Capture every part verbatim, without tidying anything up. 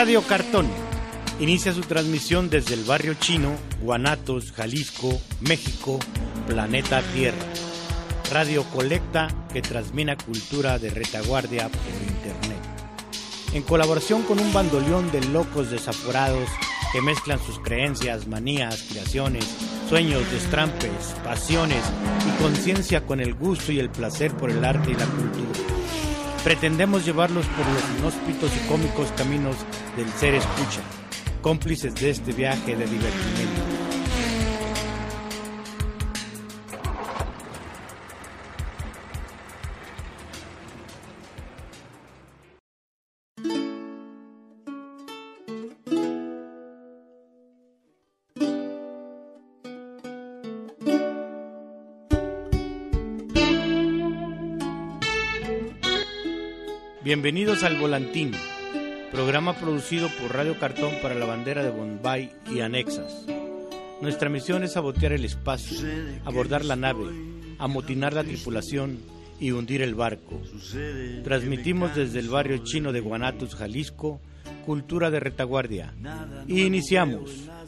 Radio Cartón inicia su transmisión desde el barrio chino, Guanatos, Jalisco, México, planeta Tierra. Radio Colecta que transmite cultura de retaguardia por internet. En colaboración con un bandoleón de locos desaforados que mezclan sus creencias, manías, creaciones, sueños, destrampes, pasiones y conciencia con el gusto y el placer por el arte y la cultura. Pretendemos llevarlos por los inhóspitos y cómicos caminos del ser escucha, cómplices de este viaje de divertimento. Bienvenidos al Volantín, programa producido por Radio Cartón para la bandera de Bombay y anexas. Nuestra misión es sabotear el espacio, abordar la nave, amotinar la tripulación y hundir el barco. Transmitimos desde el barrio chino de Guanatos, Jalisco, cultura de retaguardia. Y iniciamos.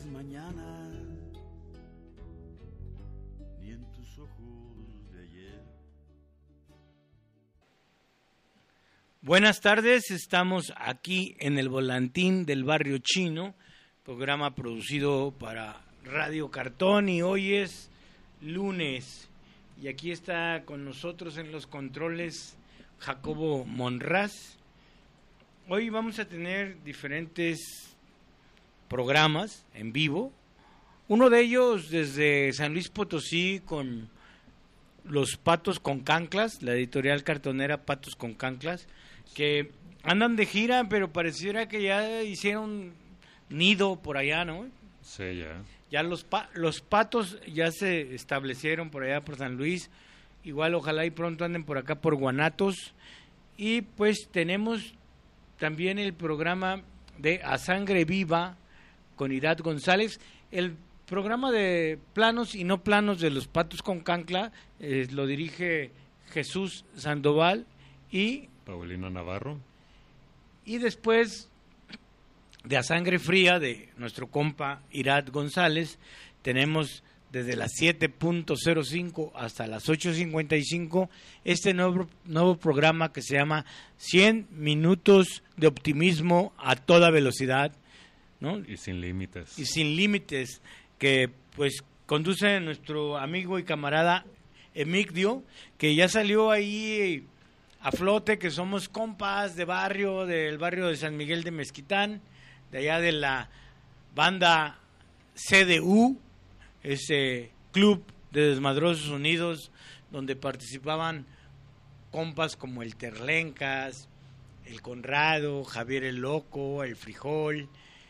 Buenas tardes, estamos aquí en el Volantín del barrio chino, programa producido para Radio Cartón y hoy es lunes y aquí está con nosotros en los controles Jacobo Monraz. Hoy vamos a tener diferentes programas en vivo, uno de ellos desde San Luis Potosí con los Patos con Canclas, la editorial cartonera Patos con Canclas, que andan de gira, pero pareciera que ya hicieron nido por allá, ¿no? Sí, ya. Ya los pa- los patos ya se establecieron por allá por San Luis. Igual ojalá y pronto anden por acá por Guanatos. Y pues tenemos también el programa de A Sangre Viva con Irat González. El programa de planos y no planos de los Patos con Cancla eh, lo dirige Jesús Sandoval y Paulino Navarro. Y después de A Sangre Fría de nuestro compa Irat González, tenemos desde las siete punto cero cinco hasta las ocho cincuenta y cinco este nuevo, nuevo programa que se llama cien minutos de optimismo a toda velocidad, ¿no? Y sin límites. Y sin límites, que pues conduce nuestro amigo y camarada Emigdio, que ya salió ahí a flote, que somos compas de barrio, del barrio de San Miguel de Mezquitán, de allá de la banda C D U, ese club de desmadrosos unidos, donde participaban compas como el Terlencas, el Conrado, Javier el Loco, el Frijol,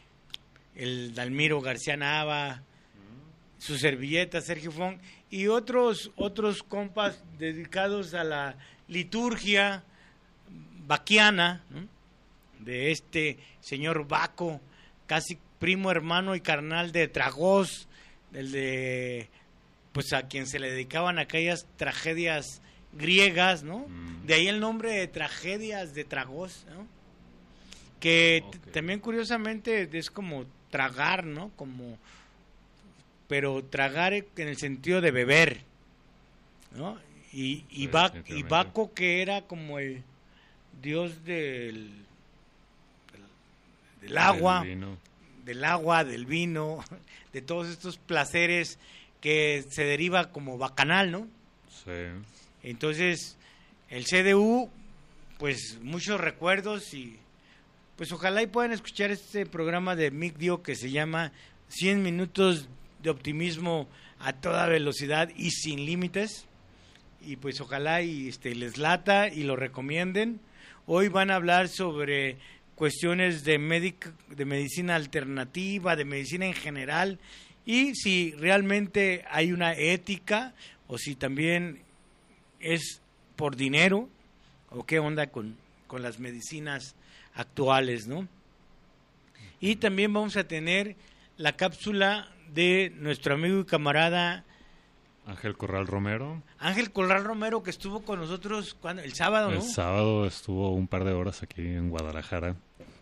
el Dalmiro García Nava, su servilleta Sergio Fong, y otros, otros compas dedicados a la liturgia baquiana, ¿no? De este señor Baco, casi primo hermano y carnal de Tragós, el de pues a quien se le dedicaban aquellas tragedias griegas, ¿no? Mm. De ahí el nombre de Tragedias de Tragós, ¿no? Que okay. t- también curiosamente es como tragar, ¿no? Como pero tragar en el sentido de beber, ¿no? Y, y, ba- y Baco, que era como el dios del, del, del agua, del, del agua, del vino, de todos estos placeres que se deriva como bacanal, ¿no? Sí. Entonces, el C D U, pues muchos recuerdos y pues ojalá y puedan escuchar este programa de Migdio que se llama cien minutos de optimismo a toda velocidad y sin límites. Y pues ojalá y este les lata y lo recomienden. Hoy van a hablar sobre cuestiones de médica, de medicina alternativa, de medicina en general, y si realmente hay una ética o si también es por dinero o qué onda con, con las medicinas actuales, ¿no? Y también vamos a tener la cápsula de nuestro amigo y camarada Ángel Corral Romero. Ángel Corral Romero, que estuvo con nosotros cuando el sábado, ¿no? El sábado estuvo un par de horas aquí en Guadalajara.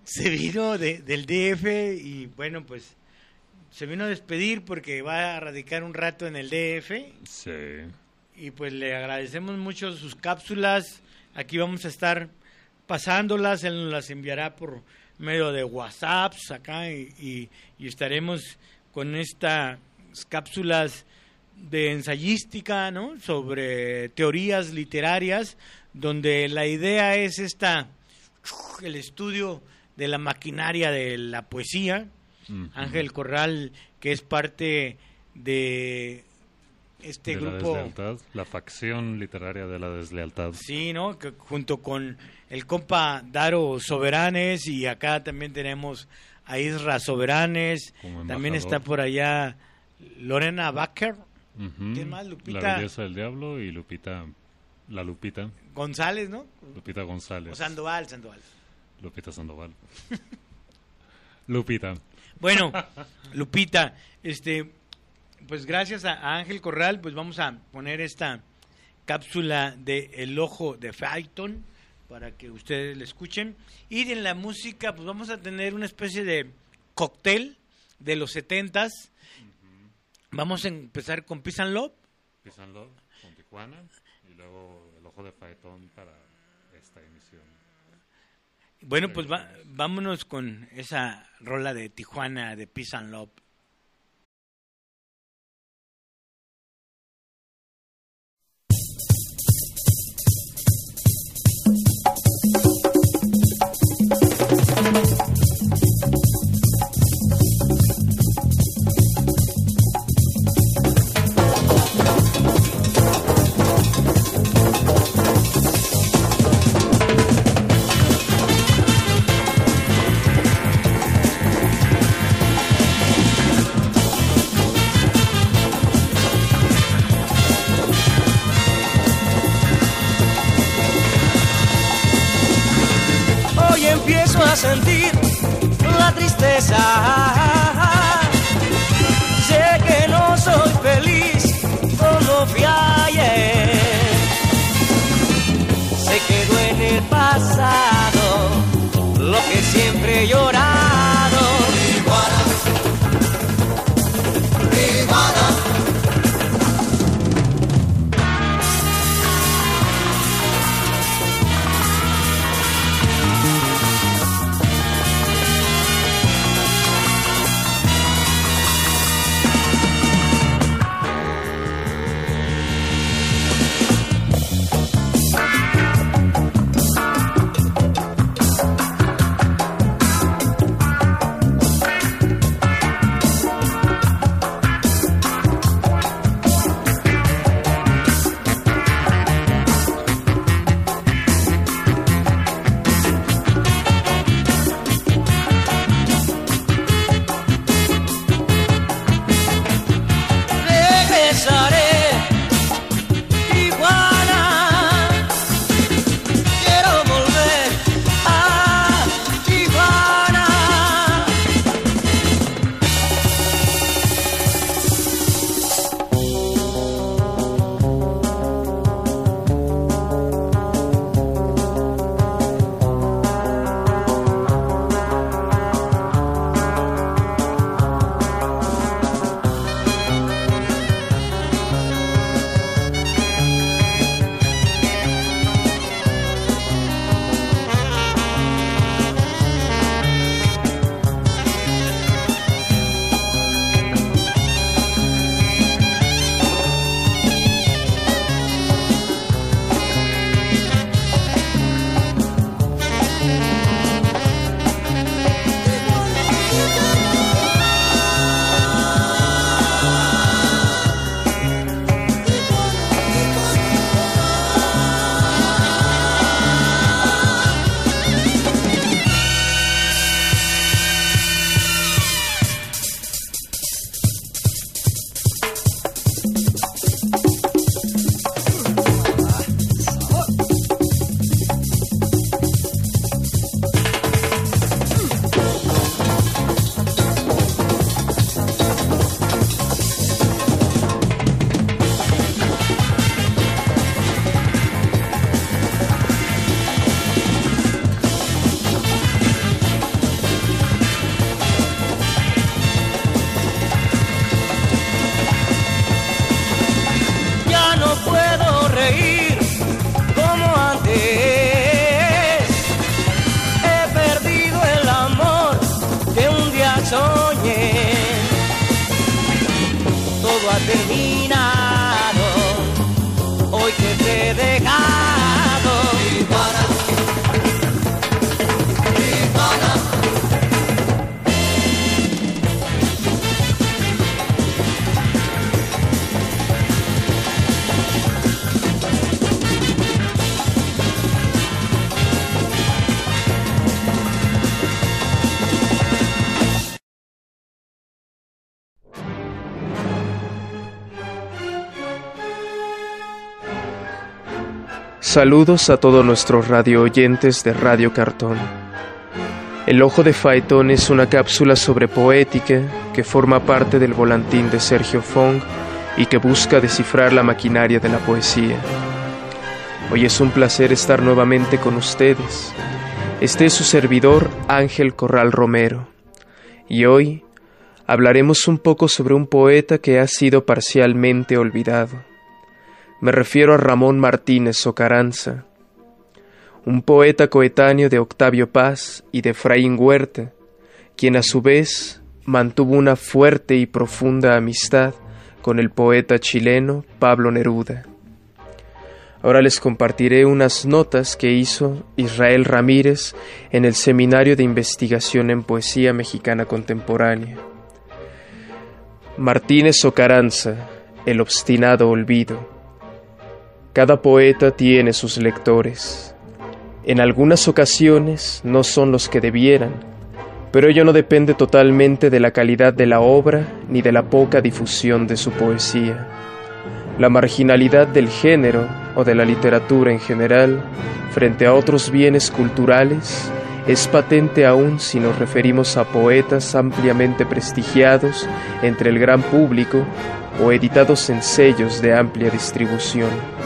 se vino de, del D F y bueno, pues se vino a despedir porque va a radicar un rato en el D F. Sí. Y pues le agradecemos mucho sus cápsulas. Aquí vamos a estar pasándolas, él nos las enviará por medio de WhatsApps acá y, y, y estaremos con estas cápsulas de ensayística, ¿no? Sobre teorías literarias, donde la idea es esta, el estudio de la maquinaria de la poesía. Uh-huh. Ángel Corral, que es parte de este de grupo, la deslealtad, la facción literaria de la deslealtad. Sí, ¿no? Que junto con el compa Daro Soberanes, y acá también tenemos a Isra Soberanes, también está por allá Lorena Bacher, uh-huh. ¿Quién más? Lupita. La Belleza del Diablo y Lupita, la Lupita. González, ¿no? Lupita González. O Sandoval, Sandoval. Lupita Sandoval. Lupita. Bueno, Lupita, este... pues gracias a Ángel Corral, pues vamos a poner esta cápsula de El Ojo de Phaeton para que ustedes la escuchen. Y en la música, pues vamos a tener una especie de cóctel de los setentas. Uh-huh. Vamos a empezar con Peace and Love. Peace and Love, con Tijuana, y luego El Ojo de Phaeton para esta emisión. Bueno, pues va, vámonos con esa rola de Tijuana de Peace and Love. A sentir la tristeza, sé que no soy feliz como fui ayer, se quedó en el pasado lo que siempre he llorado. Tijuana, Tijuana. Saludos a todos nuestros radio oyentes de Radio Cartón. El Ojo de Faetón es una cápsula sobre poética que forma parte del volantín de Sergio Fong y que busca descifrar la maquinaria de la poesía. Hoy es un placer estar nuevamente con ustedes. Este es su servidor Ángel Corral Romero y hoy hablaremos un poco sobre un poeta que ha sido parcialmente olvidado. Me refiero a Ramón Martínez Ocaranza, un poeta coetáneo de Octavio Paz y de Efraín Huerta, quien a su vez mantuvo una fuerte y profunda amistad con el poeta chileno Pablo Neruda. Ahora les compartiré unas notas que hizo Israel Ramírez en el Seminario de Investigación en Poesía Mexicana Contemporánea. Martínez Ocaranza, el obstinado olvido. Cada poeta tiene sus lectores. En algunas ocasiones no son los que debieran, pero ello no depende totalmente de la calidad de la obra ni de la poca difusión de su poesía. La marginalidad del género o de la literatura en general frente a otros bienes culturales es patente aún si nos referimos a poetas ampliamente prestigiados entre el gran público o editados en sellos de amplia distribución.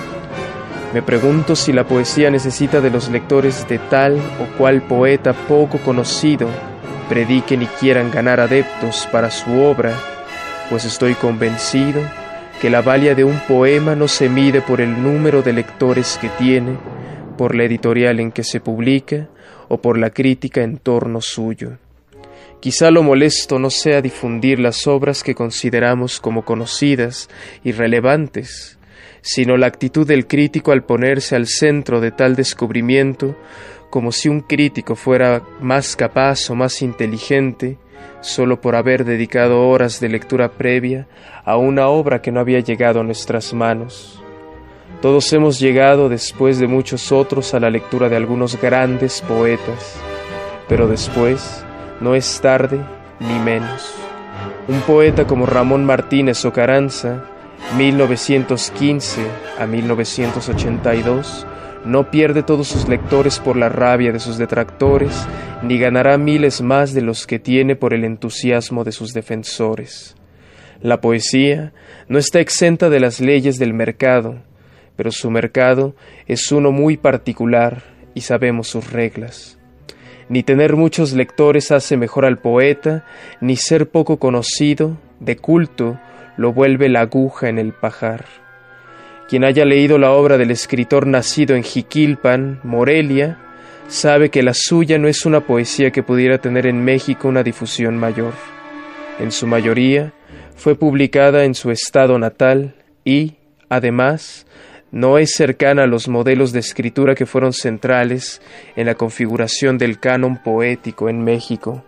Me pregunto si la poesía necesita de los lectores de tal o cual poeta poco conocido prediquen y quieran ganar adeptos para su obra, pues estoy convencido que la valía de un poema no se mide por el número de lectores que tiene, por la editorial en que se publica o por la crítica en torno suyo. Quizá lo molesto no sea difundir las obras que consideramos como conocidas y relevantes, sino la actitud del crítico al ponerse al centro de tal descubrimiento, como si un crítico fuera más capaz o más inteligente, solo por haber dedicado horas de lectura previa a una obra que no había llegado a nuestras manos. Todos hemos llegado después de muchos otros a la lectura de algunos grandes poetas, pero después no es tarde ni menos. Un poeta como Ramón Martínez Ocaranza, mil novecientos quince a mil novecientos ochenta y dos, no pierde todos sus lectores por la rabia de sus detractores, ni ganará miles más de los que tiene por el entusiasmo de sus defensores. La poesía no está exenta de las leyes del mercado, pero su mercado es uno muy particular y sabemos sus reglas. Ni tener muchos lectores hace mejor al poeta, ni ser poco conocido, de culto, lo vuelve la aguja en el pajar. Quien haya leído la obra del escritor nacido en Jiquilpan, Morelia, sabe que la suya no es una poesía que pudiera tener en México una difusión mayor. En su mayoría, fue publicada en su estado natal y, además, no es cercana a los modelos de escritura que fueron centrales en la configuración del canon poético en México.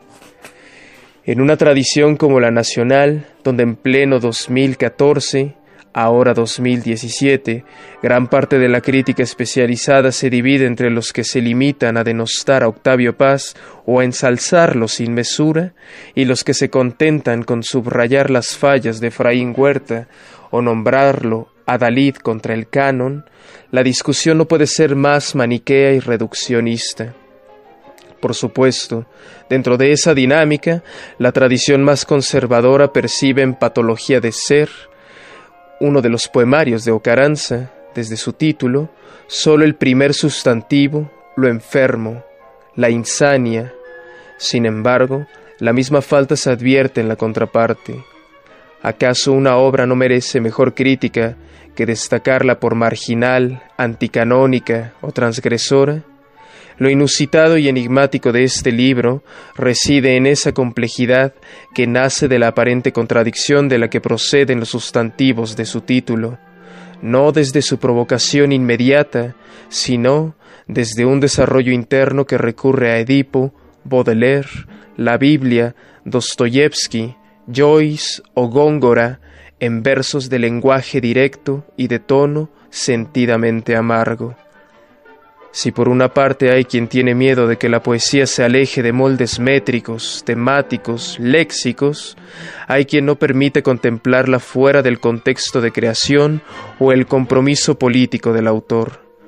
En una tradición como la nacional, donde en pleno dos mil catorce, ahora dos mil diecisiete, gran parte de la crítica especializada se divide entre los que se limitan a denostar a Octavio Paz o a ensalzarlo sin mesura, y los que se contentan con subrayar las fallas de Efraín Huerta o nombrarlo adalid contra el canon, la discusión no puede ser más maniquea y reduccionista. Por supuesto, dentro de esa dinámica, la tradición más conservadora percibe en Patología de Ser, uno de los poemarios de Ocaranza, desde su título, solo el primer sustantivo, lo enfermo, la insania. Sin embargo, la misma falta se advierte en la contraparte. ¿Acaso una obra no merece mejor crítica que destacarla por marginal, anticanónica o transgresora? Lo inusitado y enigmático de este libro reside en esa complejidad que nace de la aparente contradicción de la que proceden los sustantivos de su título, no desde su provocación inmediata, sino desde un desarrollo interno que recurre a Edipo, Baudelaire, la Biblia, Dostoyevsky, Joyce o Góngora, en versos de lenguaje directo y de tono sentidamente amargo. Si por una parte hay quien tiene miedo de que la poesía se aleje de moldes métricos, temáticos, léxicos, hay quien no permite contemplarla fuera del contexto de creación o el compromiso político del autor.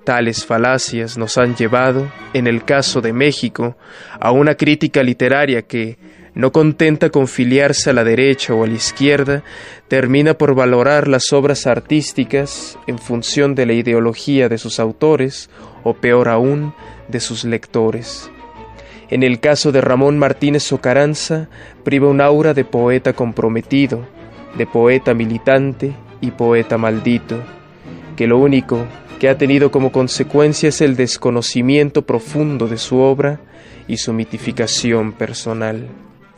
Tales falacias nos han llevado, en el caso de México, a una crítica literaria que, no contenta con filiarse a la derecha o a la izquierda, termina por valorar las obras artísticas en función de la ideología de sus autores, o peor aún, de sus lectores. En el caso de Ramón Martínez Ocaranza, priva un aura de poeta comprometido, de poeta militante y poeta maldito, que lo único que ha tenido como consecuencia es el desconocimiento profundo de su obra y su mitificación personal.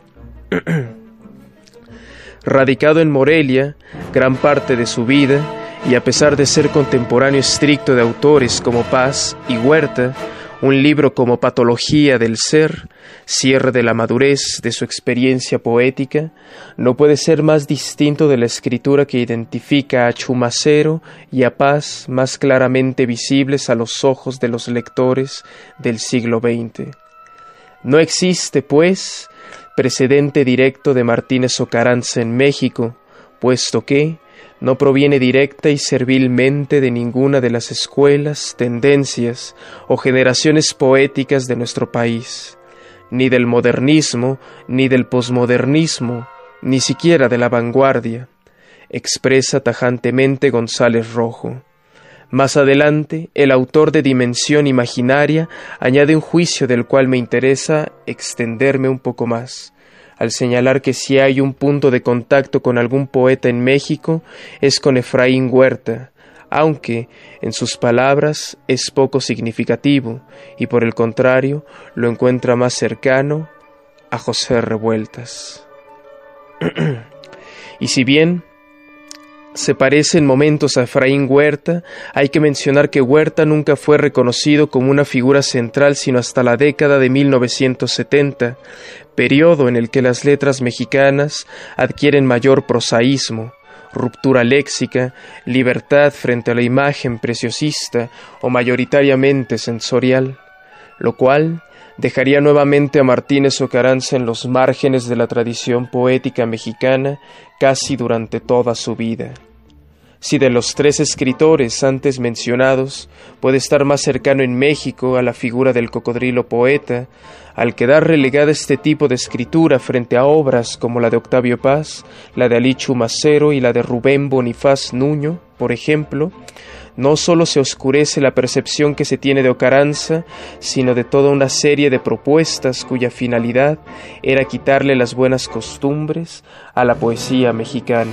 Radicado en Morelia gran parte de su vida, y a pesar de ser contemporáneo estricto de autores como Paz y Huerta, un libro como Patología del Ser, cierre de la madurez de su experiencia poética, no puede ser más distinto de la escritura que identifica a Chumacero y a Paz más claramente visibles a los ojos de los lectores del siglo veinte. No existe, pues, precedente directo de Martínez Ocaranza en México, puesto que no proviene directa y servilmente de ninguna de las escuelas, tendencias o generaciones poéticas de nuestro país, ni del modernismo, ni del posmodernismo, ni siquiera de la vanguardia, expresa tajantemente González Rojo. Más adelante, el autor de Dimensión Imaginaria añade un juicio del cual me interesa extenderme un poco más, al señalar que si hay un punto de contacto con algún poeta en México es con Efraín Huerta, aunque, en sus palabras, es poco significativo, y por el contrario, lo encuentra más cercano a José Revueltas. Y si bien se parece en momentos a Efraín Huerta, hay que mencionar que Huerta nunca fue reconocido como una figura central sino hasta la década de mil novecientos setenta, periodo en el que las letras mexicanas adquieren mayor prosaísmo, ruptura léxica, libertad frente a la imagen preciosista o mayoritariamente sensorial, lo cual dejaría nuevamente a Martínez Ocaranza en los márgenes de la tradición poética mexicana casi durante toda su vida. Si de los tres escritores antes mencionados puede estar más cercano en México a la figura del cocodrilo poeta, al quedar relegada este tipo de escritura frente a obras como la de Octavio Paz, la de Alí Chumacero y la de Rubén Bonifaz Nuño, por ejemplo, no solo se oscurece la percepción que se tiene de Ocaranza, sino de toda una serie de propuestas cuya finalidad era quitarle las buenas costumbres a la poesía mexicana.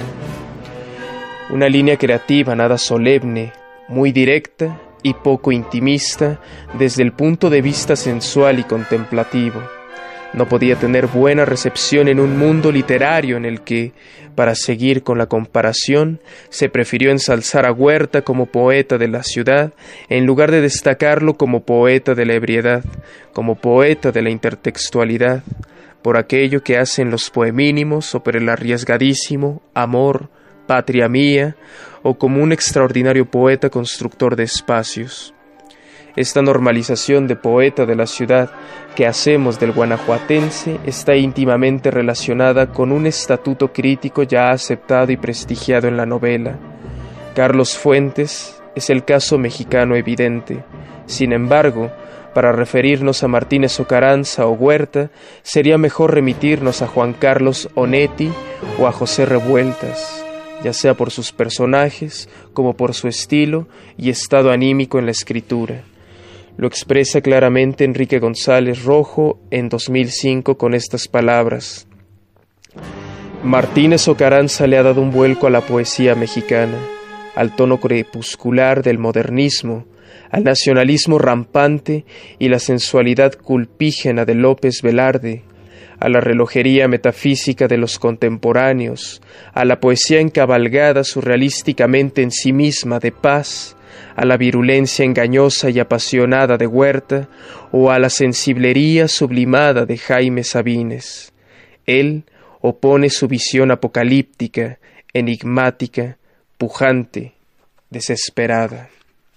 Una línea creativa nada solemne, muy directa y poco intimista desde el punto de vista sensual y contemplativo. No podía tener buena recepción en un mundo literario en el que, para seguir con la comparación, se prefirió ensalzar a Huerta como poeta de la ciudad en lugar de destacarlo como poeta de la ebriedad, como poeta de la intertextualidad, por aquello que hacen los poemínimos o por el arriesgadísimo Amor, Patria Mía, o como un extraordinario poeta constructor de espacios. Esta normalización de poeta de la ciudad que hacemos del guanajuatense está íntimamente relacionada con un estatuto crítico ya aceptado y prestigiado en la novela. Carlos Fuentes es el caso mexicano evidente. Sin embargo, para referirnos a Martínez Ocaranza o Huerta, sería mejor remitirnos a Juan Carlos Onetti o a José Revueltas, ya sea por sus personajes como por su estilo y estado anímico en la escritura. Lo expresa claramente Enrique González Rojo en dos mil cinco con estas palabras: Martínez Ocaranza le ha dado un vuelco a la poesía mexicana, al tono crepuscular del modernismo, al nacionalismo rampante y la sensualidad culpígena de López Velarde, a la relojería metafísica de los contemporáneos, a la poesía encabalgada surrealísticamente en sí misma de Paz, a la virulencia engañosa y apasionada de Huerta, o a la sensiblería sublimada de Jaime Sabines. Él opone su visión apocalíptica, enigmática, pujante, desesperada.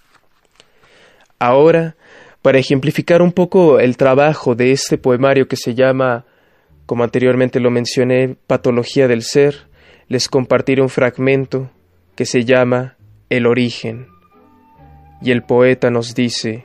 Ahora, para ejemplificar un poco el trabajo de este poemario que se llama, como anteriormente lo mencioné, Patología del Ser, les compartiré un fragmento que se llama El Origen. y el poeta nos dice: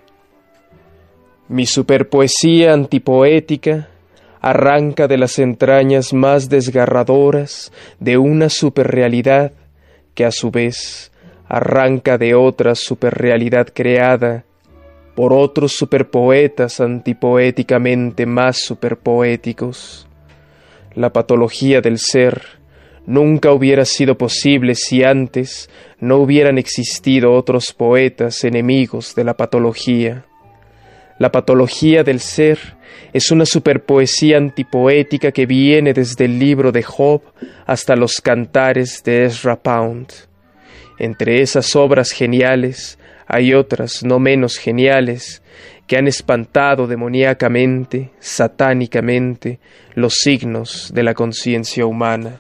mi superpoesía antipoética arranca de las entrañas más desgarradoras de una superrealidad que a su vez arranca de otra superrealidad creada por otros superpoetas antipoéticamente más superpoéticos. La patología del ser nunca hubiera sido posible si antes no hubieran existido otros poetas enemigos de la patología. La patología del ser es una superpoesía antipoética que viene desde el libro de Job hasta los cantares de Ezra Pound. Entre esas obras geniales hay otras no menos geniales que han espantado demoníacamente, satánicamente, los signos de la conciencia humana.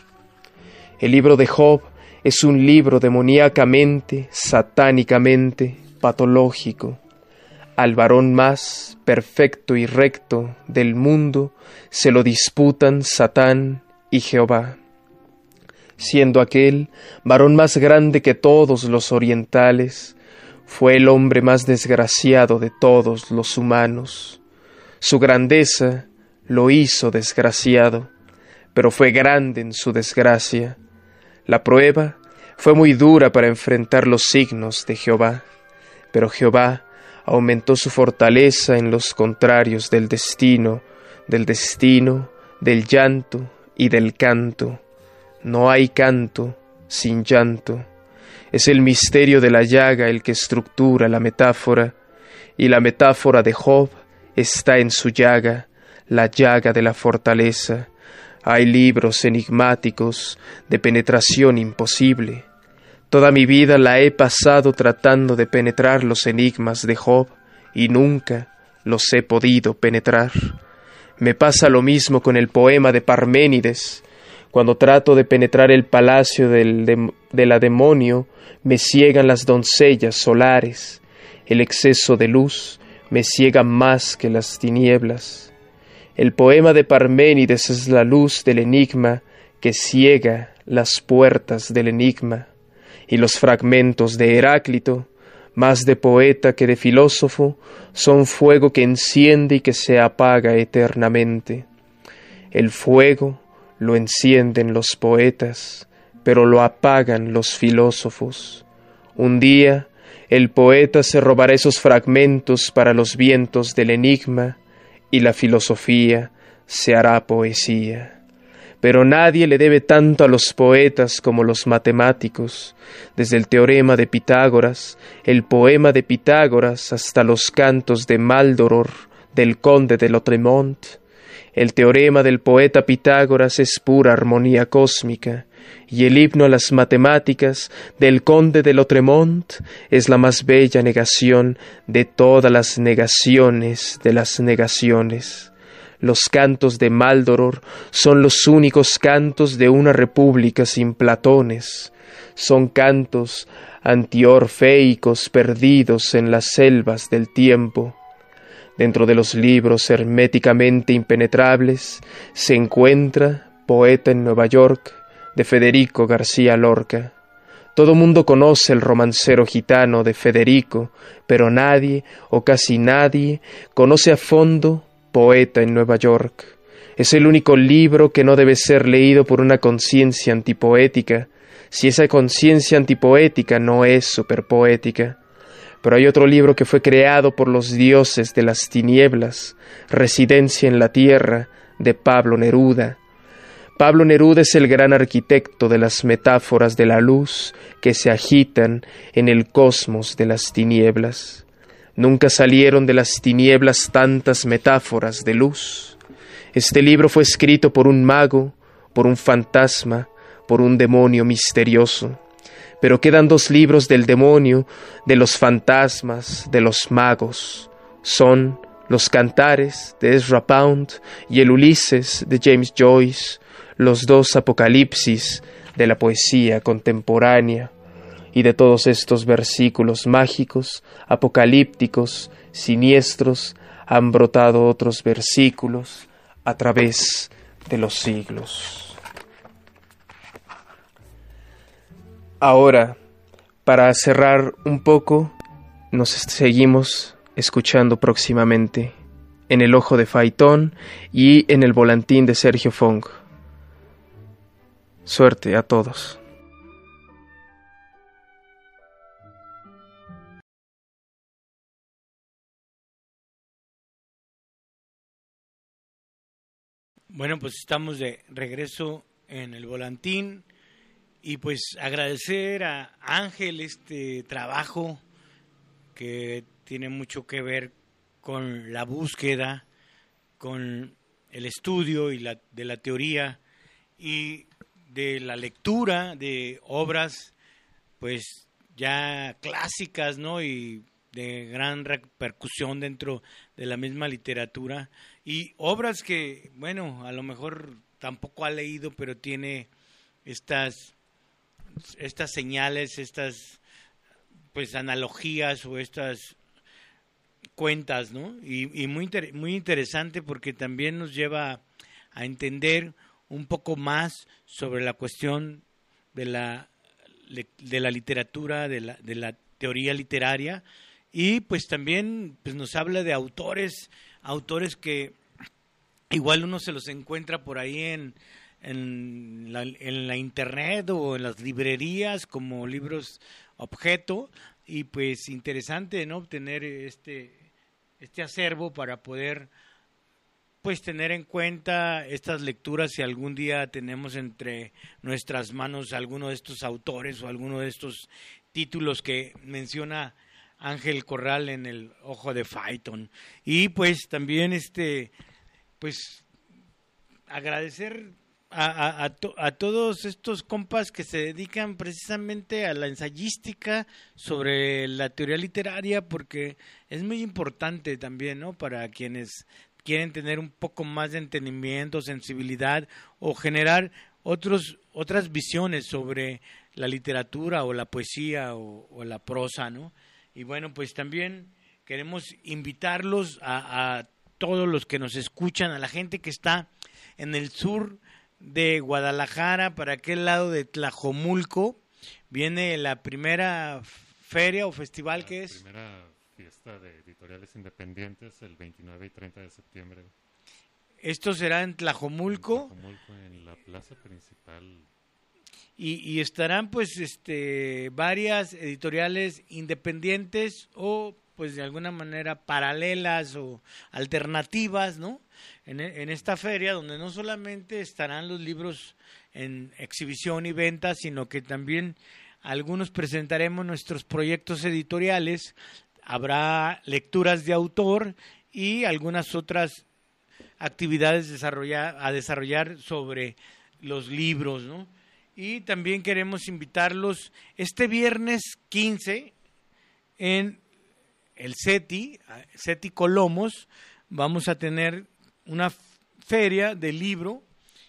El libro de Job es un libro demoníacamente, satánicamente, patológico. Al varón más perfecto y recto del mundo se lo disputan Satán y Jehová, siendo aquel varón más grande que todos los orientales. Fue el hombre más desgraciado de todos los humanos. Su grandeza lo hizo desgraciado, pero fue grande en su desgracia. La prueba fue muy dura para enfrentar los signos de Jehová, pero Jehová aumentó su fortaleza en los contrarios del destino, del destino, del llanto y del canto. No hay canto sin llanto. Es el misterio de la llaga el que estructura la metáfora, y la metáfora de Job está en su llaga, la llaga de la fortaleza. Hay libros enigmáticos de penetración imposible. Toda mi vida la he pasado tratando de penetrar los enigmas de Job y nunca los he podido penetrar. Me pasa lo mismo con el poema de Parménides. Cuando trato de penetrar el palacio del de, de la demonio, me ciegan las doncellas solares. El exceso de luz me ciega más que las tinieblas. El poema de Parménides es la luz del enigma que ciega las puertas del enigma. Y los fragmentos de Heráclito, más de poeta que de filósofo, son fuego que enciende y que se apaga eternamente. El fuego lo encienden los poetas, pero lo apagan los filósofos. Un día el poeta se robará esos fragmentos para los vientos del enigma, y la filosofía se hará poesía. Pero nadie le debe tanto a los poetas como los matemáticos, desde el teorema de Pitágoras, el poema de Pitágoras, hasta los cantos de Maldoror del conde de Lautréamont. El teorema del poeta Pitágoras es pura armonía cósmica, y el himno a las matemáticas del conde de Lautréamont es la más bella negación de todas las negaciones de las negaciones. Los cantos de Maldoror son los únicos cantos de una república sin Platones. Son cantos antiorfeicos perdidos en las selvas del tiempo. Dentro de los libros herméticamente impenetrables se encuentra Poeta en Nueva York, de Federico García Lorca. Todo mundo conoce el romancero gitano de Federico, pero nadie, o casi nadie, conoce a fondo Poeta en Nueva York. Es el único libro que no debe ser leído por una conciencia antipoética, si esa conciencia antipoética no es superpoética. Pero hay otro libro que fue creado por los dioses de las tinieblas, Residencia en la Tierra, de Pablo Neruda. Pablo Neruda es el gran arquitecto de las metáforas de la luz que se agitan en el cosmos de las tinieblas. Nunca salieron de las tinieblas tantas metáforas de luz. Este libro fue escrito por un mago, por un fantasma, por un demonio misterioso. Pero quedan dos libros del demonio, de los fantasmas, de los magos. Son los Cantares de Ezra Pound y el Ulises de James Joyce, los dos apocalipsis de la poesía contemporánea. Y de todos estos versículos mágicos, apocalípticos, siniestros, han brotado otros versículos a través de los siglos. Ahora, para cerrar un poco nos seguimos escuchando próximamente en El Ojo de Faetón y en El Volantín de Sergio Fong. Suerte a todos. Bueno, pues estamos de regreso en El Volantín y pues agradecer a Ángel este trabajo que tiene mucho que ver con la búsqueda, con el estudio y la, de la teoría y de la lectura de obras pues ya clásicas, ¿no? Y de gran repercusión dentro de la misma literatura y obras que, bueno, a lo mejor tampoco ha leído, pero tiene estas estas señales, estas pues analogías o estas cuentas, ¿no? Y, y muy inter, muy interesante porque también nos lleva a entender un poco más sobre la cuestión de la de la literatura, de la de la teoría literaria. Y pues también pues nos habla de autores, autores que igual uno se los encuentra por ahí en, en, la, en la internet o en las librerías como libros objeto, y pues interesante, ¿no? Tener este, este acervo para poder pues tener en cuenta estas lecturas si algún día tenemos entre nuestras manos alguno de estos autores o alguno de estos títulos que menciona Ángel Corral en El Ojo de Faetón. Y pues también este pues agradecer a, a, a, to, a todos estos compas que se dedican precisamente a la ensayística sobre la teoría literaria, porque es muy importante también, ¿no? Para quienes quieren tener un poco más de entendimiento, sensibilidad o generar otros otras visiones sobre la literatura o la poesía o, o la prosa, ¿no? Y bueno, pues también queremos invitarlos a, a todos los que nos escuchan, a la gente que está en el sur de Guadalajara, para aquel lado de Tlajomulco, viene la primera feria o festival la que es... La primera fiesta de editoriales independientes el veintinueve y treinta de septiembre. Esto será en Tlajomulco. En Tlajomulco, en la plaza principal. Y, y estarán pues este varias editoriales independientes o pues de alguna manera paralelas o alternativas, ¿no? En, en esta feria, donde no solamente estarán los libros en exhibición y venta, sino que también algunos presentaremos nuestros proyectos editoriales, habrá lecturas de autor y algunas otras actividades desarrollar, a desarrollar sobre los libros, ¿no? Y también queremos invitarlos este viernes quince en el CETI, CETI Colomos. Vamos a tener una feria de libro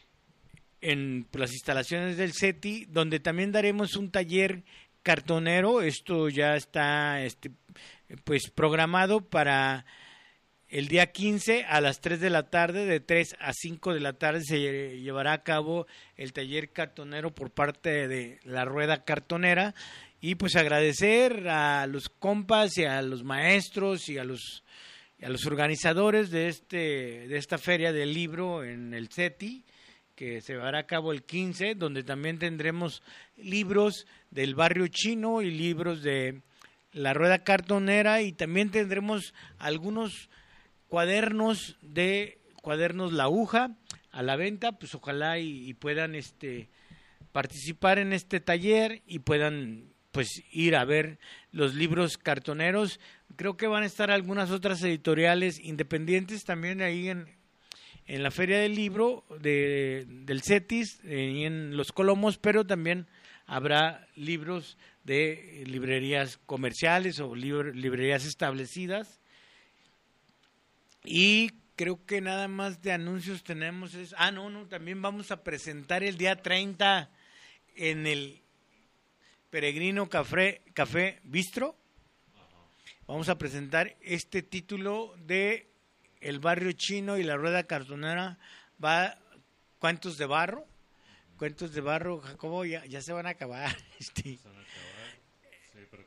en las instalaciones del CETI, donde también daremos un taller cartonero. Esto ya está este, pues programado para el día quince a las tres de la tarde, de tres a cinco de la tarde se llevará a cabo el taller cartonero por parte de la Rueda Cartonera. Y pues agradecer a los compas y a los maestros y a los, y a los organizadores de este de esta feria del libro en el CETI, que se llevará a cabo el quince, donde también tendremos libros del Barrio Chino y libros de la Rueda Cartonera, y también tendremos algunos cuadernos de cuadernos La Aguja a la venta. Pues ojalá y, y puedan este participar en este taller y puedan pues ir a ver los libros cartoneros. Creo que van a estar algunas otras editoriales independientes también ahí en, en la Feria del Libro de, del CETIS y en Los Colomos, pero también habrá libros de librerías comerciales o libr- librerías establecidas. Y creo que nada más de anuncios tenemos es, ah no, no, también vamos a presentar el día treinta en el Peregrino Café, Café Bistro. Vamos a presentar este título de El Barrio Chino y la Rueda Cartonera. Va Cuentos de Barro. Cuentos de Barro, Jacobo, ya, ya se van a acabar. Este. Se van a acabar. Sí, pero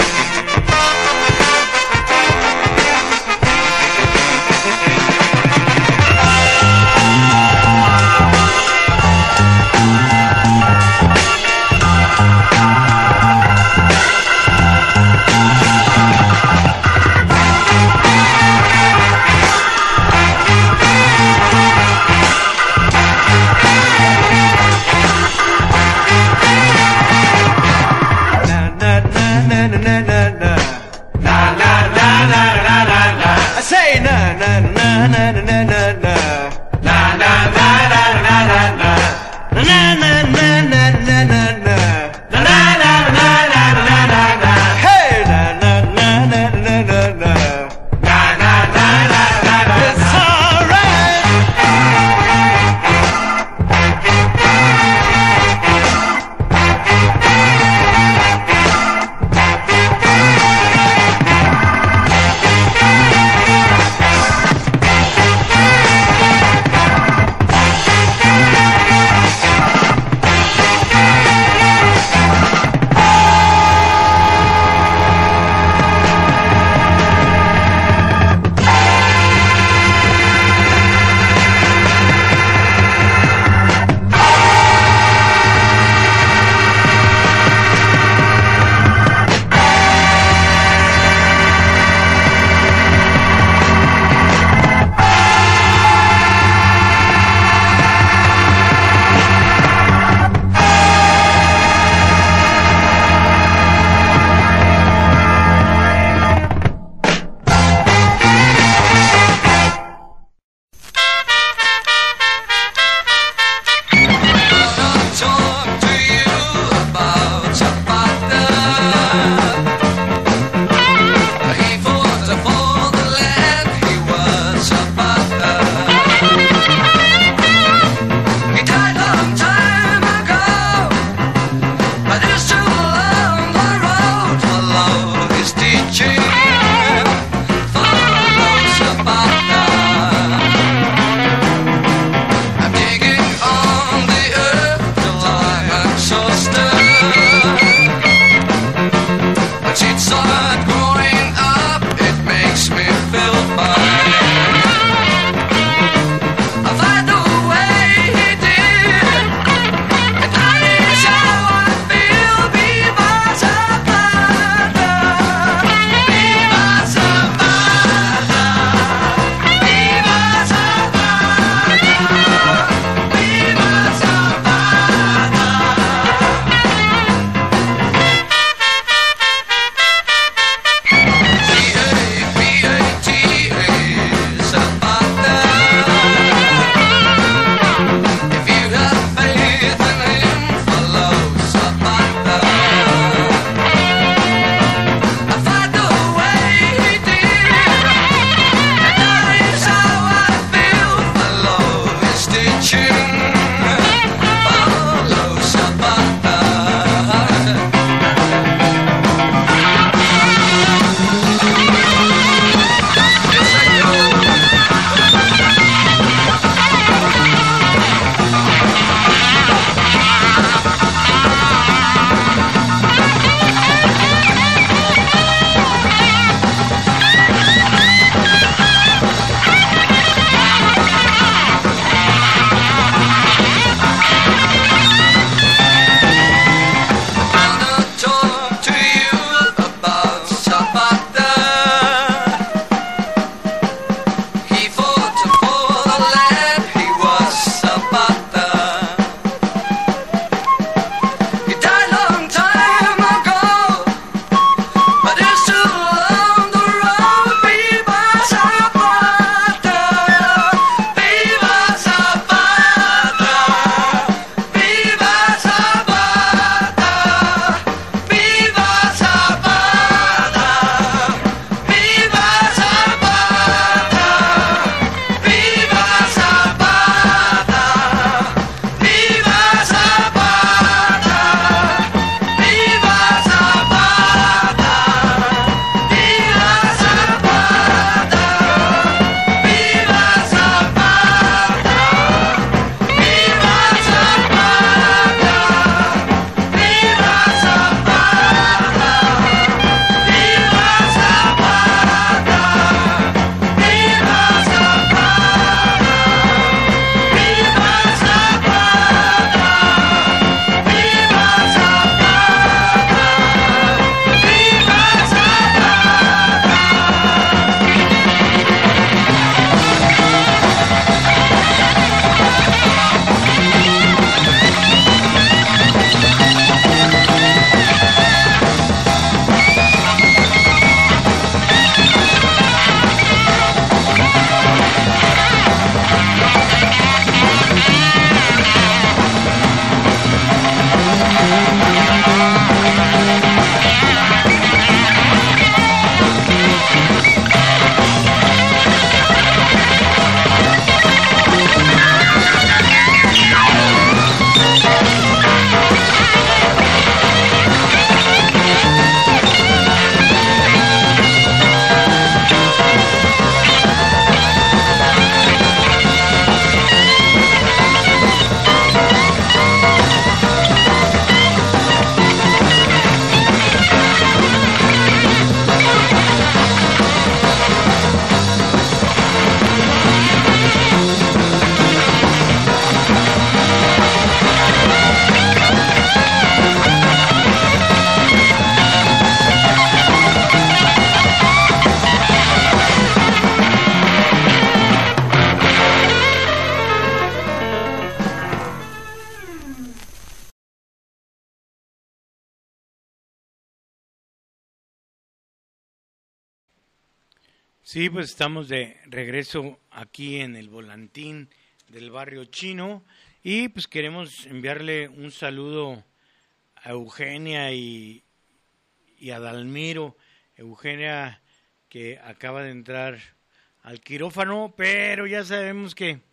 Sí, pues estamos de regreso aquí en el volantín del barrio chino y pues queremos enviarle un saludo a Eugenia y, y a Dalmiro. Eugenia que acaba de entrar al quirófano, pero ya sabemos que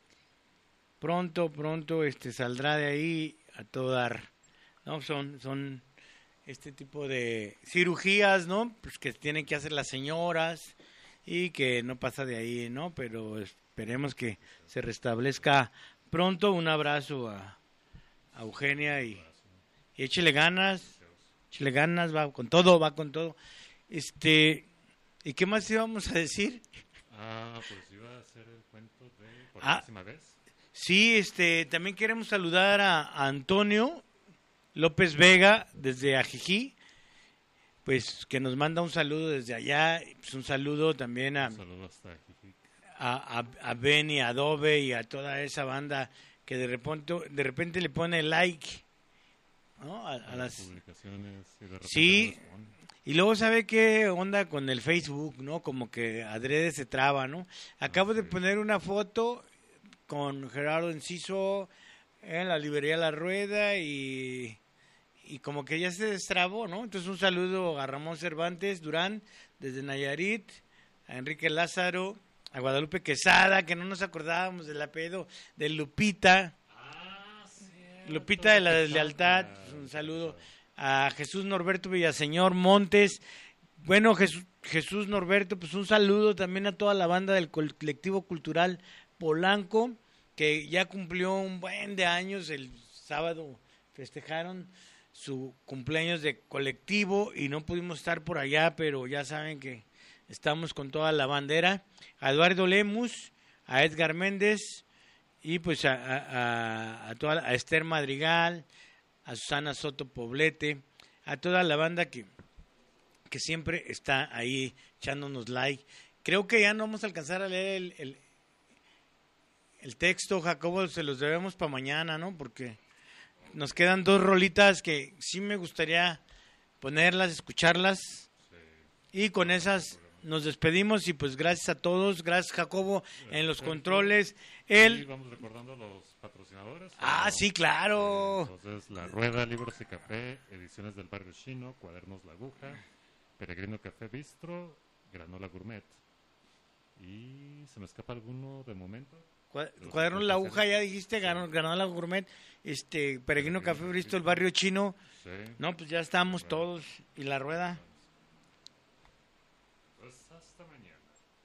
pronto, pronto este saldrá de ahí a todo dar. No, son, son este tipo de cirugías, ¿no? Pues que tienen que hacer las señoras y que no pasa de ahí, ¿no? Pero esperemos que se restablezca pronto. Un abrazo a, a Eugenia y, y échele ganas, échele ganas, va con todo, va con todo. Este, ¿y qué más íbamos a decir? Ah, pues iba a hacer el cuento de por Ah. próxima vez. Sí, este, también queremos saludar a, a Antonio López Vega desde Ajijí, pues que nos manda un saludo desde allá, pues un saludo también a, Un saludo hasta Jijic. a, a, a Benny, a Adobe y a toda esa banda que de repente, de repente le pone like, ¿no? A, a las... publicaciones y de repente Sí. no responden. Y luego sabe qué onda con el Facebook, ¿no? Como que adrede se traba, ¿no? Acabo de poner una foto con Gerardo Enciso en la librería La Rueda y, y como que ya se destrabó, ¿no? Entonces un saludo a Ramón Cervantes Durán desde Nayarit, a Enrique Lázaro, a Guadalupe Quesada, que no nos acordábamos del apellido de Lupita. Lupita de la Deslealtad, un saludo a Jesús Norberto Villaseñor Montes. Bueno, Jesús, Jesús Norberto, pues un saludo también a toda la banda del colectivo cultural Polanco, que ya cumplió un buen de años. El sábado festejaron su cumpleaños de colectivo y no pudimos estar por allá, pero ya saben que estamos con toda la bandera. A Eduardo Lemus, a Edgar Méndez y pues a, a, a, a toda la- a Esther Madrigal, a Susana Soto Poblete, a toda la banda que, que siempre está ahí echándonos like. Creo que ya no vamos a alcanzar a leer el, el, el texto, Jacobo, se los debemos para mañana, ¿no? Porque nos quedan dos rolitas que sí me gustaría ponerlas, escucharlas. Y con esas nos despedimos y pues gracias a todos, gracias Jacobo en los controles. Y Él, vamos recordando los patrocinadores. ah, Como, sí, claro. eh, Entonces, La Rueda, Libros y Café, Ediciones del Barrio Chino, Cuadernos La Aguja, Peregrino Café Bistro, Granola Gourmet. Y se me escapa alguno de momento. Cua- Cuadernos La Aguja, ya dijiste, ganó, ganó la Gourmet, este, Peregrino Café Bristol, el barrio chino. Sí. No, pues ya estamos todos. Y la rueda. Pues hasta mañana.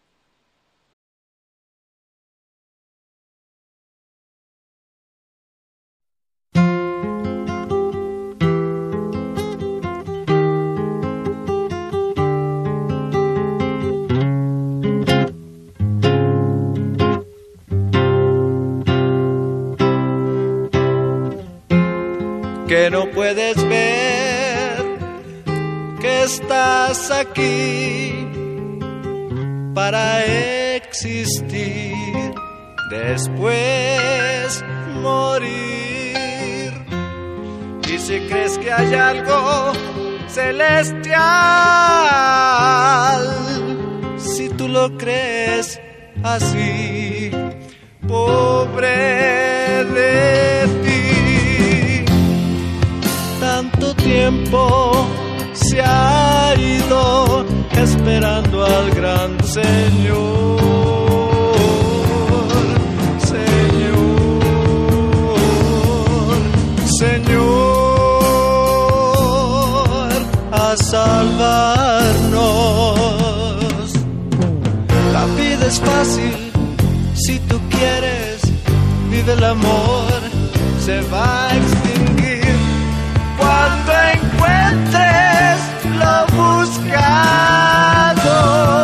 Que no puedes ver que estás aquí para existir, después morir. Y si crees que hay algo celestial, si tú lo crees así, pobre de ti. Tanto tiempo se ha ido esperando al gran Señor, Señor, Señor, a salvarnos. La vida es fácil, si tú quieres, vive el amor, se va a extinguir. Cuando encuentres lo buscado,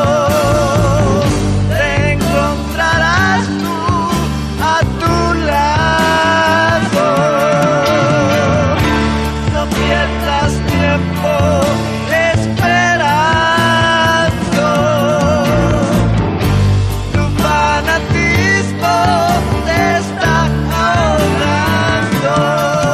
te encontrarás tú a tu lado. No pierdas tiempo esperando. Tu fanatismo te está ahogando.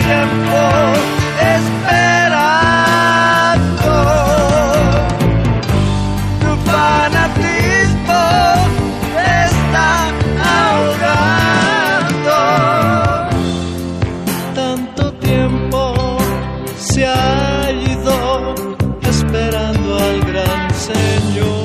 tiempo esperando. Tu fanatismo te está ahogando. Tanto tiempo se ha ido esperando al gran Señor.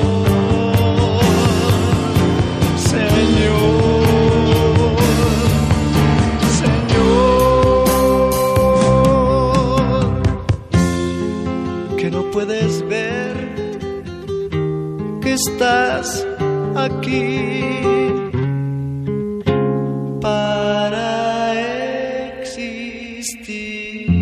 Puedes ver que estás aquí para existir.